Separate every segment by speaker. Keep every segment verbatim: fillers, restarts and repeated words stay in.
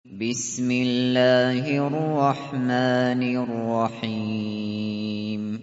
Speaker 1: بسم الله الرحمن الرحيم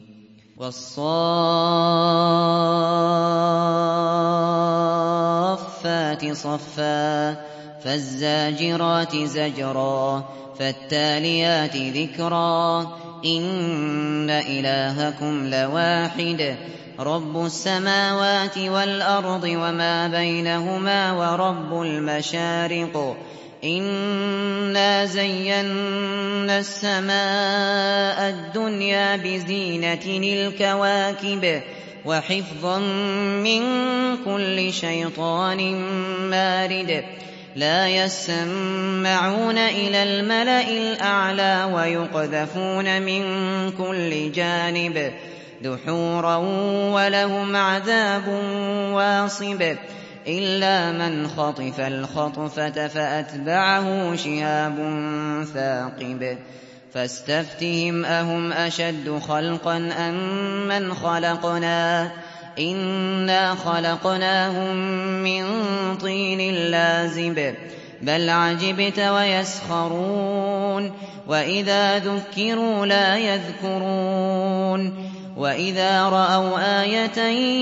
Speaker 1: والصافات صفا فالزاجرات زجرا فالتاليات ذكرا إن إلهكم لواحد رب السماوات والأرض وما بينهما ورب المشارق إنا زينا السماء الدنيا بزينة الكواكب وحفظا من كل شيطان مارد لا يسمعون إلى الملأ الأعلى ويقذفون من كل جانب دحورا ولهم عذاب واصب إلا من خطف الخطفة فأتبعه شهاب ثاقب فاستفتهم أهم أشد خلقا أم من خلقنا إنا خلقناهم من طين لازب بل عجبت ويسخرون وإذا ذكروا لا يذكرون وإذا رأوا آية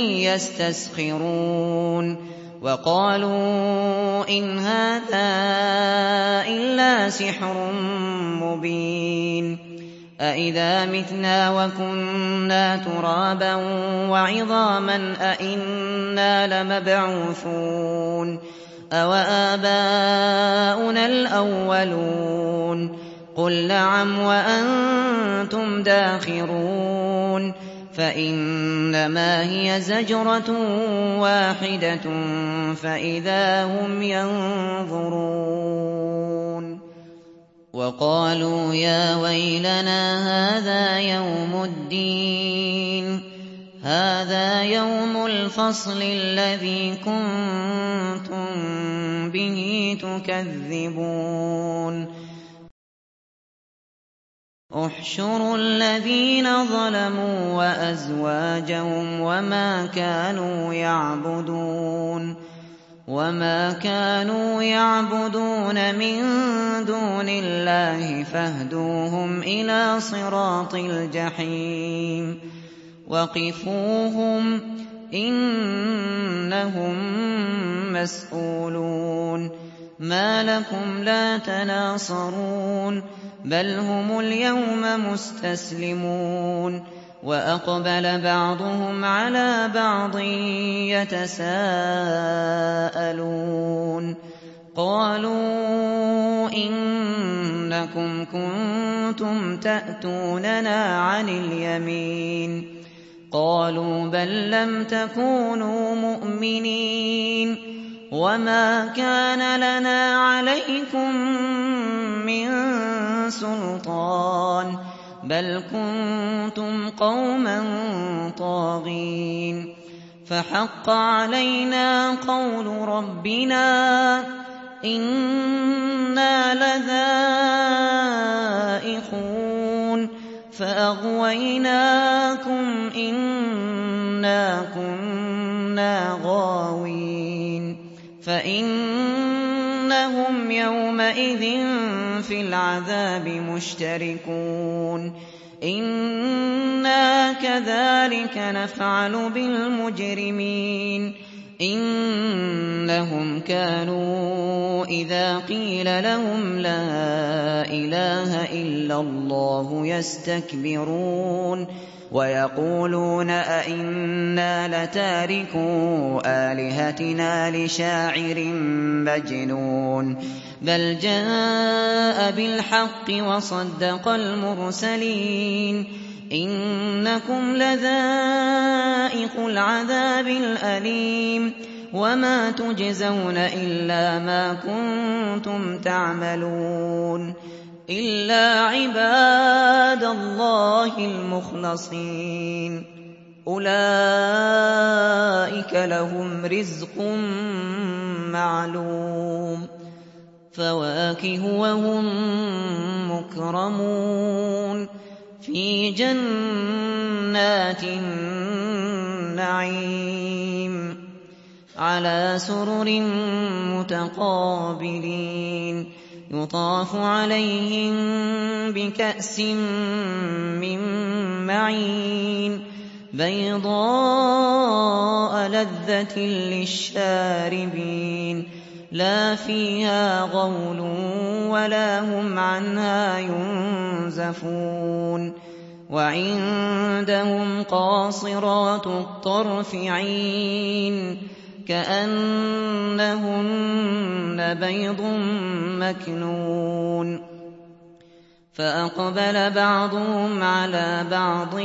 Speaker 1: يستسخرون وقالوا إن هذا إلا سحر مبين أإذا متنا وكنا ترابا وعظاما أإنا لمبعوثون أوآباؤنا الأولون قل نعم وأنتم داخرون فإنما هي زجرة واحدة فإذا هم ينظرون وقالوا يا ويلنا هذا يوم الدين هذا يوم الفصل الذي كنتم به تكذبون احشروا الذين ظلموا وأزواجهم وما كانوا يعبدون وما كانوا يعبدون من دون الله فاهدوهم إلى صراط الجحيم وقفوهم إنهم مسؤولون ما لكم لا تناصرون بل هم اليوم مستسلمون وأقبل بعضهم على بعض يتساءلون قالوا إنكم كنتم تأتوننا عن اليمين قالوا بل لم تكونوا مؤمنين وما كان لنا عليكم من سلطان بل كنتم قوما طاغين فحق علينا قول ربنا إنا لذائقون فأغويناكم إنا كنا غاوين فإنهم يومئذ في العذاب مشتركون إنا كذلك نفعل بالمجرمين إنهم كانوا إذا قيل لهم لا إله إلا الله يستكبرون ويقولون أئنا لتاركو آلهتنا لشاعر مجنون بل جاء بالحق وصدق المرسلين إنكم لذائق العذاب الأليم وما تجزون إلا ما كنتم تعملون إلا عباد الله المخلصين أولئك لهم رزق معلوم فواكه وهم مكرمون في جنات النعيم على سرر متقابلين يطاف عليهم بكأس من معين بيضاء لذة للشاربين لا فيها غول ولا هم عنها ينزفون وعندهم قاصرات الطرف عين كأنهن بيض مكنون فأقبل بعضهم على بعض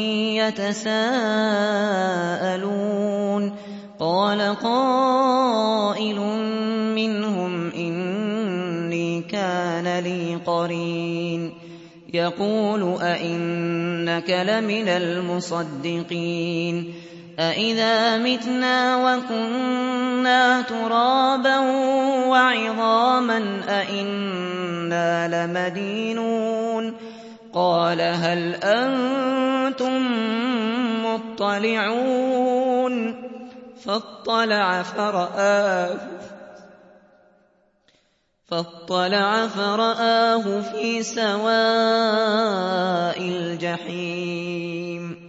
Speaker 1: يتساءلون قال قائل منهم إني كان لي قرين يقول أئنك لمن المصدقين أئذا متنا وكنا ترابا وعظاما أئنا لمدينون قال هل أنتم مطلعون فاطلع فرآه فاطلع فرآه في سواء الجحيم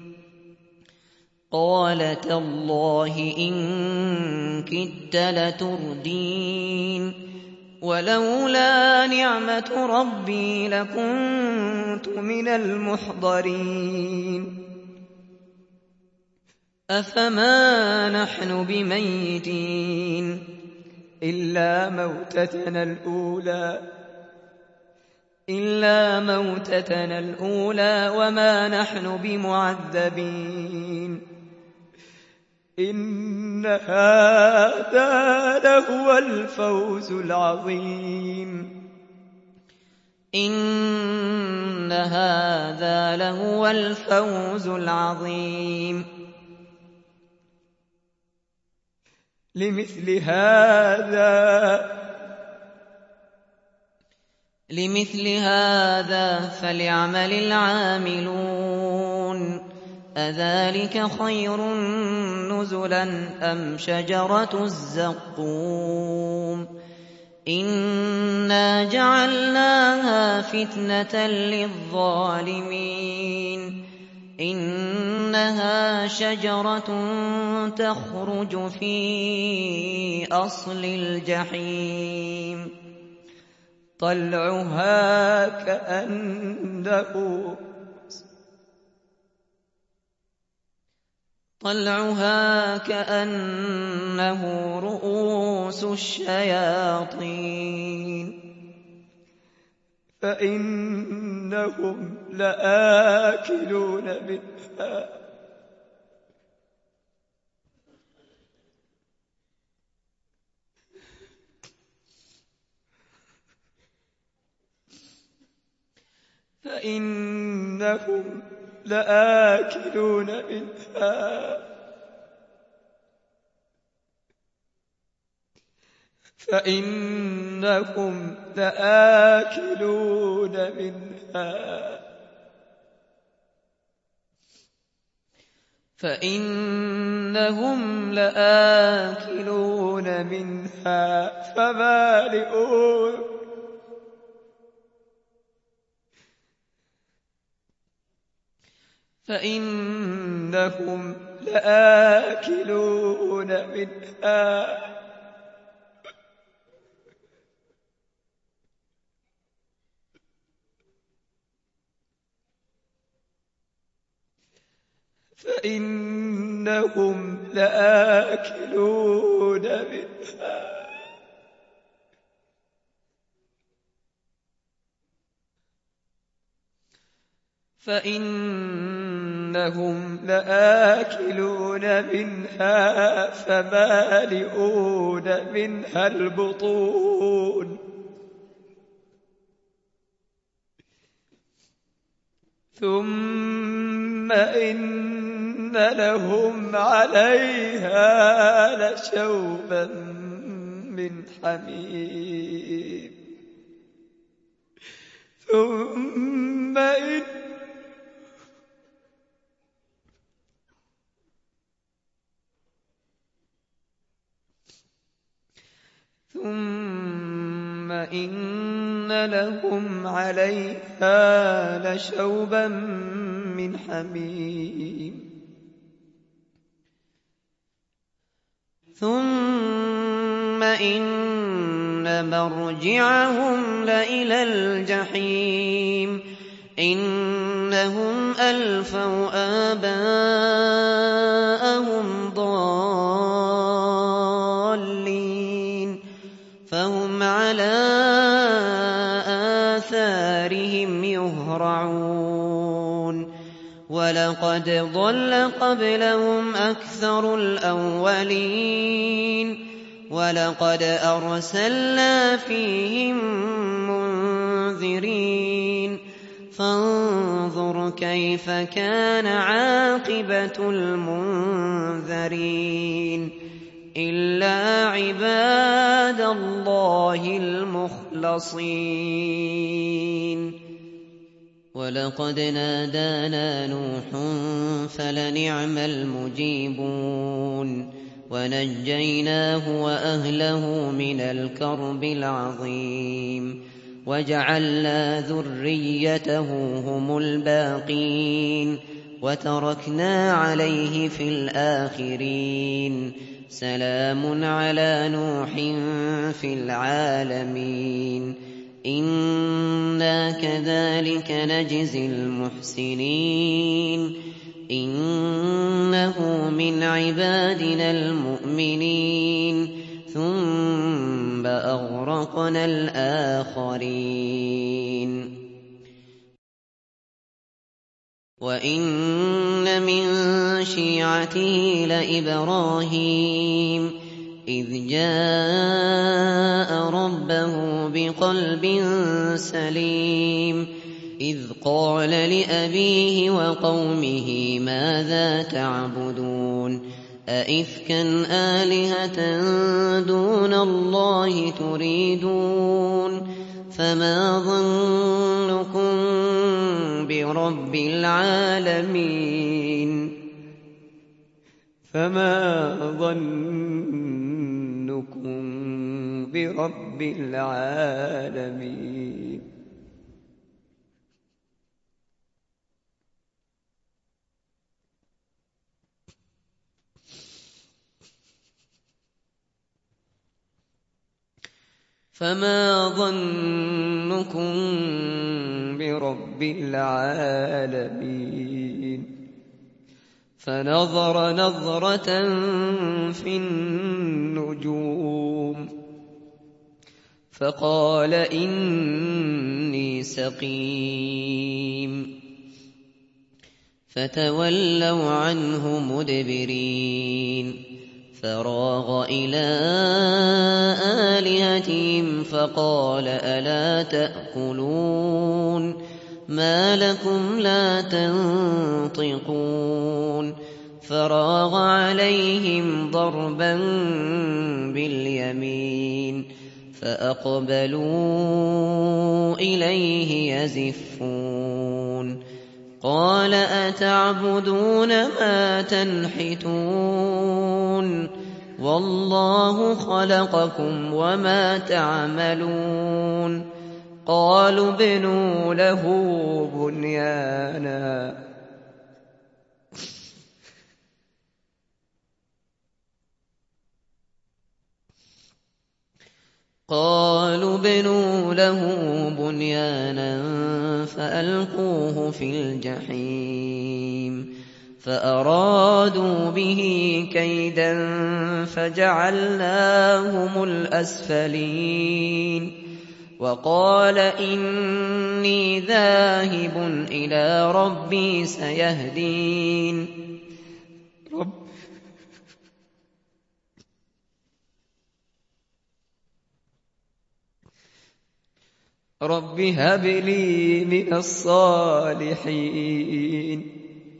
Speaker 1: قال تالله إن كدت لتردين ولولا نعمة ربي لكنت من المحضرين أفما نحن بميتين إلا موتتنا الأولى إلا موتتنا الأولى وما نحن بمعذبين إن هذا لهو الفوز العظيم إن هذا لهو الفوز العظيم لمثل هذا لمثل هذا فليعمل العاملون أذلك خير نزلا أم شجرة الزقوم إنا جعلناها فتنة للظالمين إنها شجرة تخرج في أصل الجحيم طلعها كأنه طلعها كأنه رؤوس الشياطين فإنهم لآكلون منها فإنهم لآكلون منها فإنهم لآكلون منها فإنهم لآكلون منها فمالئون فإنهم لآكلون منها فإنهم لآكلون منها فإنهم لآكلون منها فمالئون منها البطون ثم إن لهم عليها لشوبا من حميم ثم إن ثم إِنَّ لَهُمْ عَلَيْهَا لَشَوْبًا مِّنْ حَمِيمٍ
Speaker 2: ثُمَّ إِنَّ مَرْجِعَهُمْ لَإِلَى الْجَحِيمِ إِنَّهُمْ أَلْفَوْا آبَاءَهُمْ ضَالِّينَ فَهُمْ عَلَىٰ آثَارِهِمْ يُهْرَعُونَ وَلَقَدْ ضَلَّ قَبْلَهُمْ أَكْثَرُ الْأَوَّلِينَ وَلَقَدْ أَرْسَلْنَا فِيهِم مُّنذِرِينَ فَانظُرْ كَيْفَ كَانَ عَاقِبَةُ الْمُنذَرِينَ إِلَّا عِبَادَ اللَّهِ الْمُخْلَصِينَ وَلَقَدْ نَادَانَا نُوحٌ فَلَنِعْمَ الْمُجِيبُونَ وَنَجَّيْنَاهُ وَأَهْلَهُ مِنَ الْكَرْبِ الْعَظِيمِ وَجَعَلْنَا ذُرِّيَّتَهُ هُمُ الْبَاقِينَ وَتَرَكْنَا عَلَيْهِ فِي الْآخِرِينَ سَلَامٌ عَلَىٰ نُوحٍ فِي الْعَالَمِينَ إِنَّا كَذَٰلِكَ نَجْزِي الْمُحْسِنِينَ إِنَّهُ مِنْ عِبَادِنَا الْمُؤْمِنِينَ ثُمَّ أَغْرَقْنَا الْآخَرِينَ وَإِنَّ مِن شِيعَتِهِ لَإِبْرَاهِيمَ إِذْ جَاءَ رَبَّهُ بِقَلْبٍ سَلِيمٍ إِذْ قَالَ لِأَبِيهِ وَقَوْمِهِ مَاذَا تَعْبُدُونَ أَئِفْكًا آلِهَةً دُونَ اللَّهِ تُرِيدُونَ فَمَا ظَنُّكُم بِرَبِّ الْعَالَمِينَ
Speaker 1: فَمَا ظَنُّكُم بِرَبِّ الْعَالَمِينَ فَمَا ظَنُّكُم بِرَبِّ الْعَالَمِينَ فَنَظَرَ نَظْرَةً فِي النُّجُومِ فَقَالَ إِنِّي سَقِيمٌ فَتَوَلَّوْا عَنْهُ مُدْبِرِينَ فَرَاغَ إِلَىٰ آلِهَتِهِمْ فَقَالَ أَلَا تَأْكُلُونَ مَا لَكُمْ لَا تَنطِقُونَ فَرَاغَ عَلَيْهِمْ ضَرْبًا بِالْيَمِينِ فَأَقْبَلُوا إِلَيْهِ يَزِفُّونَ قَالَ أَتَعْبُدُونَ مَا تَنْحِتُونَ وَاللَّهُ خَلَقَكُمْ وَمَا تَعْمَلُونَ قَالُوا ابْنُوا لَهُ بُنْيَانًا قالوا ابْنُوا لَهُ بُنْيَانًا فَأَلْقُوهُ فِي الْجَحِيمِ فَأَرَادُوا بِهِ كَيْدًا فَجَعَلْنَاهُمُ الْأَسْفَلِينَ وَقَالَ إِنِّي ذَاهِبٌ إِلَىٰ رَبِّي سَيَهْدِينِ رب رب هب لي من الصالحين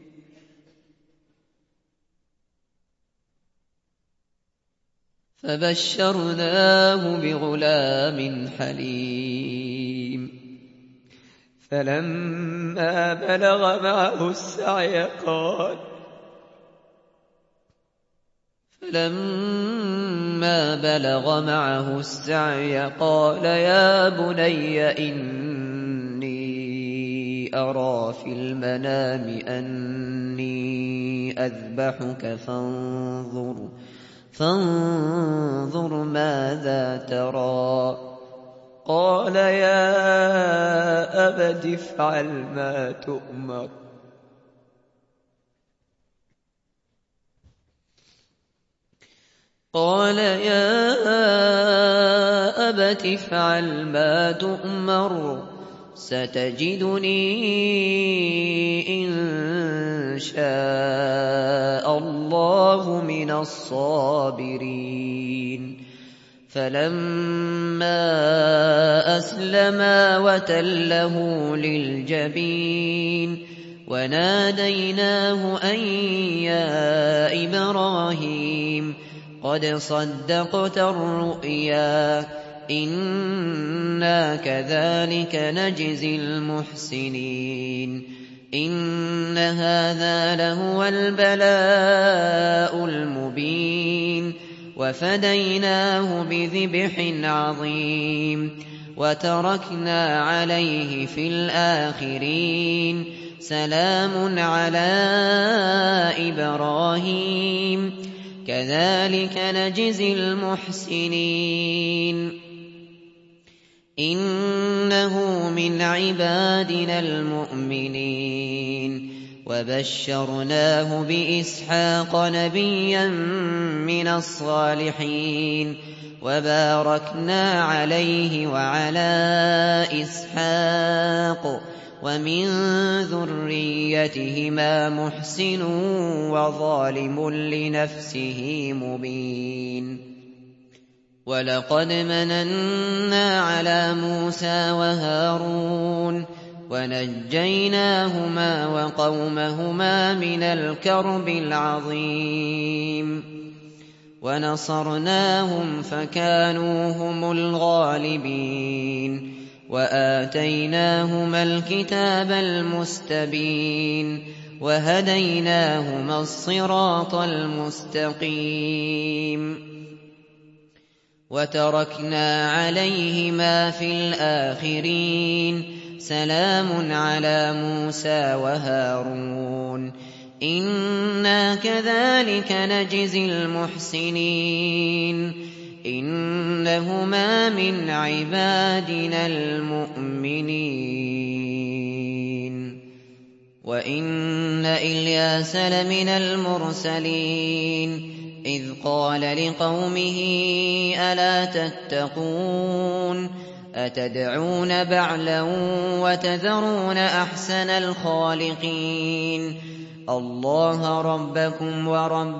Speaker 1: فبشرناه بغلام حليم فلما بلغ معه السعي قال فلما بلغ معه السعي قال يا بني إني أرى في المنام أني أذبحك فانظر فانظر ماذا ترى. قال يا أبت افعل ما تؤمر قال يا أبت افعل ما تؤمر ستجدني إن شاء الله من الصابرين. فلما أسلما وتله للجبين وناديناه أن يا إبراهيم قد صدقت الرؤيا إنا كذلك نجزي المحسنين إن هذا لهو البلاء المبين وفديناه بذبح عظيم وتركنا عليه في الآخرين سلام على إبراهيم كذلك نجزي المحسنين إنه من عبادنا المؤمنين وبشرناه بإسحاق نبيا من الصالحين وباركنا عليه وعلى إسحاق ومن ذريتهما محسن وظالم لنفسه مبين. ولقد مننا على موسى وهارون ونجيناهما وقومهما من الكرب العظيم ونصرناهم فكانوا هم الغالبين وآتيناهما الكتاب المستبين وهديناهما الصراط المستقيم وتركنا عليهما في الآخرين سلام على موسى وهارون إنا كذلك نجزي المحسنين إنهما من عبادنا المؤمنين. وإن إلياس لمن المرسلين إذ قال لقومه ألا تتقون أتدعون بعلا وتذرون أحسن الخالقين الله ربكم ورب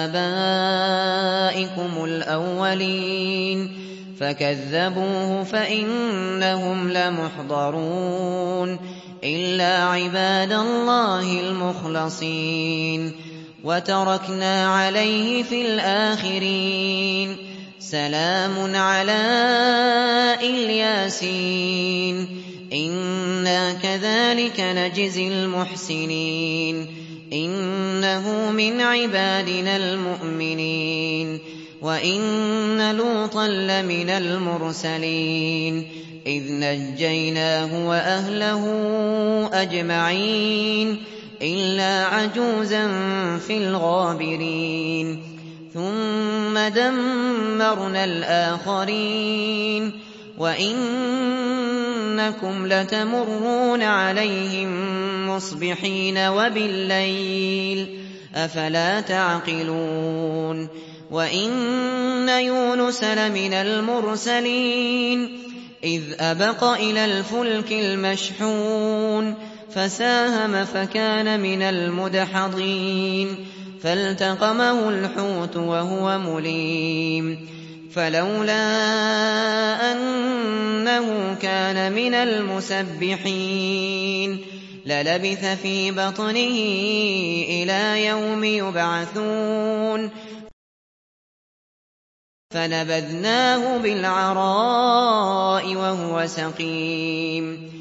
Speaker 1: آبائكم الأولين فكذبوه فإنهم لمحضرون إلا عباد الله المخلصين وتركنا عليه في الآخرين سلام على الياسين إنا كذلك نجزي المحسنين إنه من عبادنا المؤمنين. وإن لوطا لمن المرسلين إذ نجيناه وأهله أجمعين إلا عجوزا في الغابرين ثم دمرنا الآخرين وإنكم لتمرون عليهم مصبحين وبالليل أفلا تعقلون. وإن يونس لمن المرسلين إذ أبق إلى الفلك المشحون فساهم فكان من المدحضين فالتقمه الحوت وهو مليم فلولا أنه كان من المسبحين للبث في بطنه إلى يوم يبعثون فنبذناه بالعراء وهو سقيم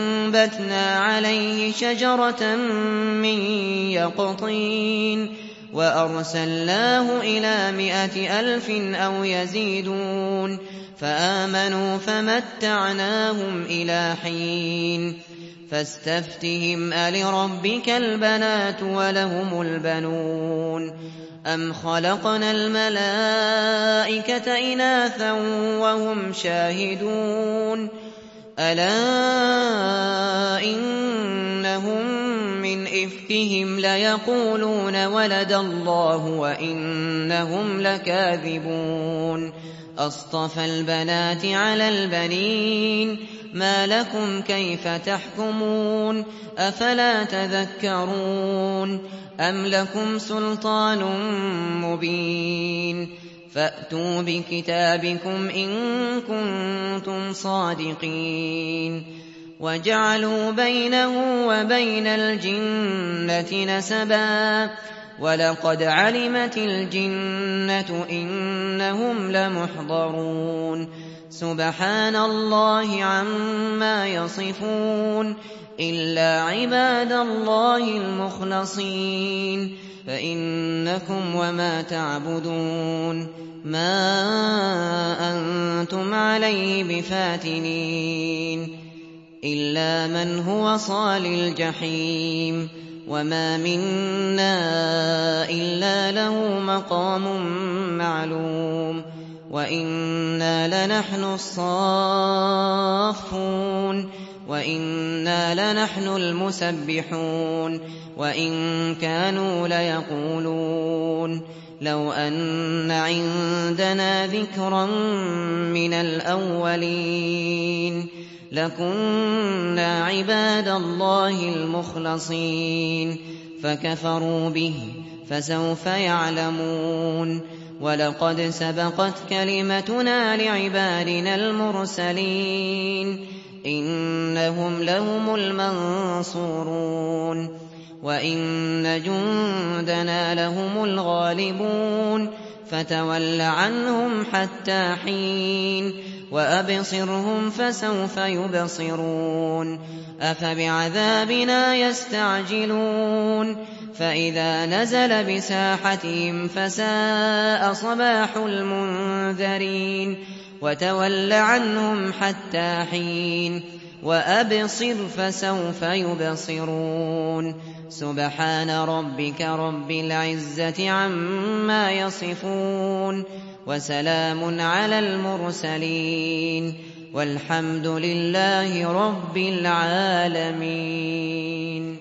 Speaker 1: وأنبتنا عليه شجرة من يقطين وأرسلناه إلى مائة ألف أو يزيدون فآمنوا فمتعناهم إلى حين فاستفتهم ألربك البنات ولهم البنون أم خلقنا الملائكة إناثا وهم شاهدون ألا إنهم من إفكهم ليقولون ولد الله وإنهم لكاذبون أصطفى البنات على البنين ما لكم كيف تحكمون أفلا تذكرون أم لكم سلطان مبين فأتوا بكتابكم إن كنتم صادقين وجعلوا بينه وبين الجنة نسبا ولقد علمت الجنة إنهم لمحضرون سبحان الله عما يصفون إلا عباد الله المخلصين فإنكم وما تعبدون ما أنتم عليه بفاتنين إلا من هو صال الجحيم وما منا إلا له مقام معلوم وإنا لنحن الصافون وإنا لنحن المسبحون وإن كانوا ليقولون لو أن عندنا ذكرا من الأولين لكنا عباد الله المخلصين فكفروا به فسوف يعلمون ولقد سبقت كلمتنا لعبادنا المرسلين إنهم لهم المنصورون وإن جندنا لهم الغالبون فتول عنهم حتى حين وأبصرهم فسوف يبصرون أفبعذابنا يستعجلون فإذا نزل بساحتهم فساء صباح المنذرين وتول عنهم حتى حين وأبصر فسوف يبصرون سبحان ربك رب العزة عما يصفون وسلام على المرسلين والحمد لله رب العالمين.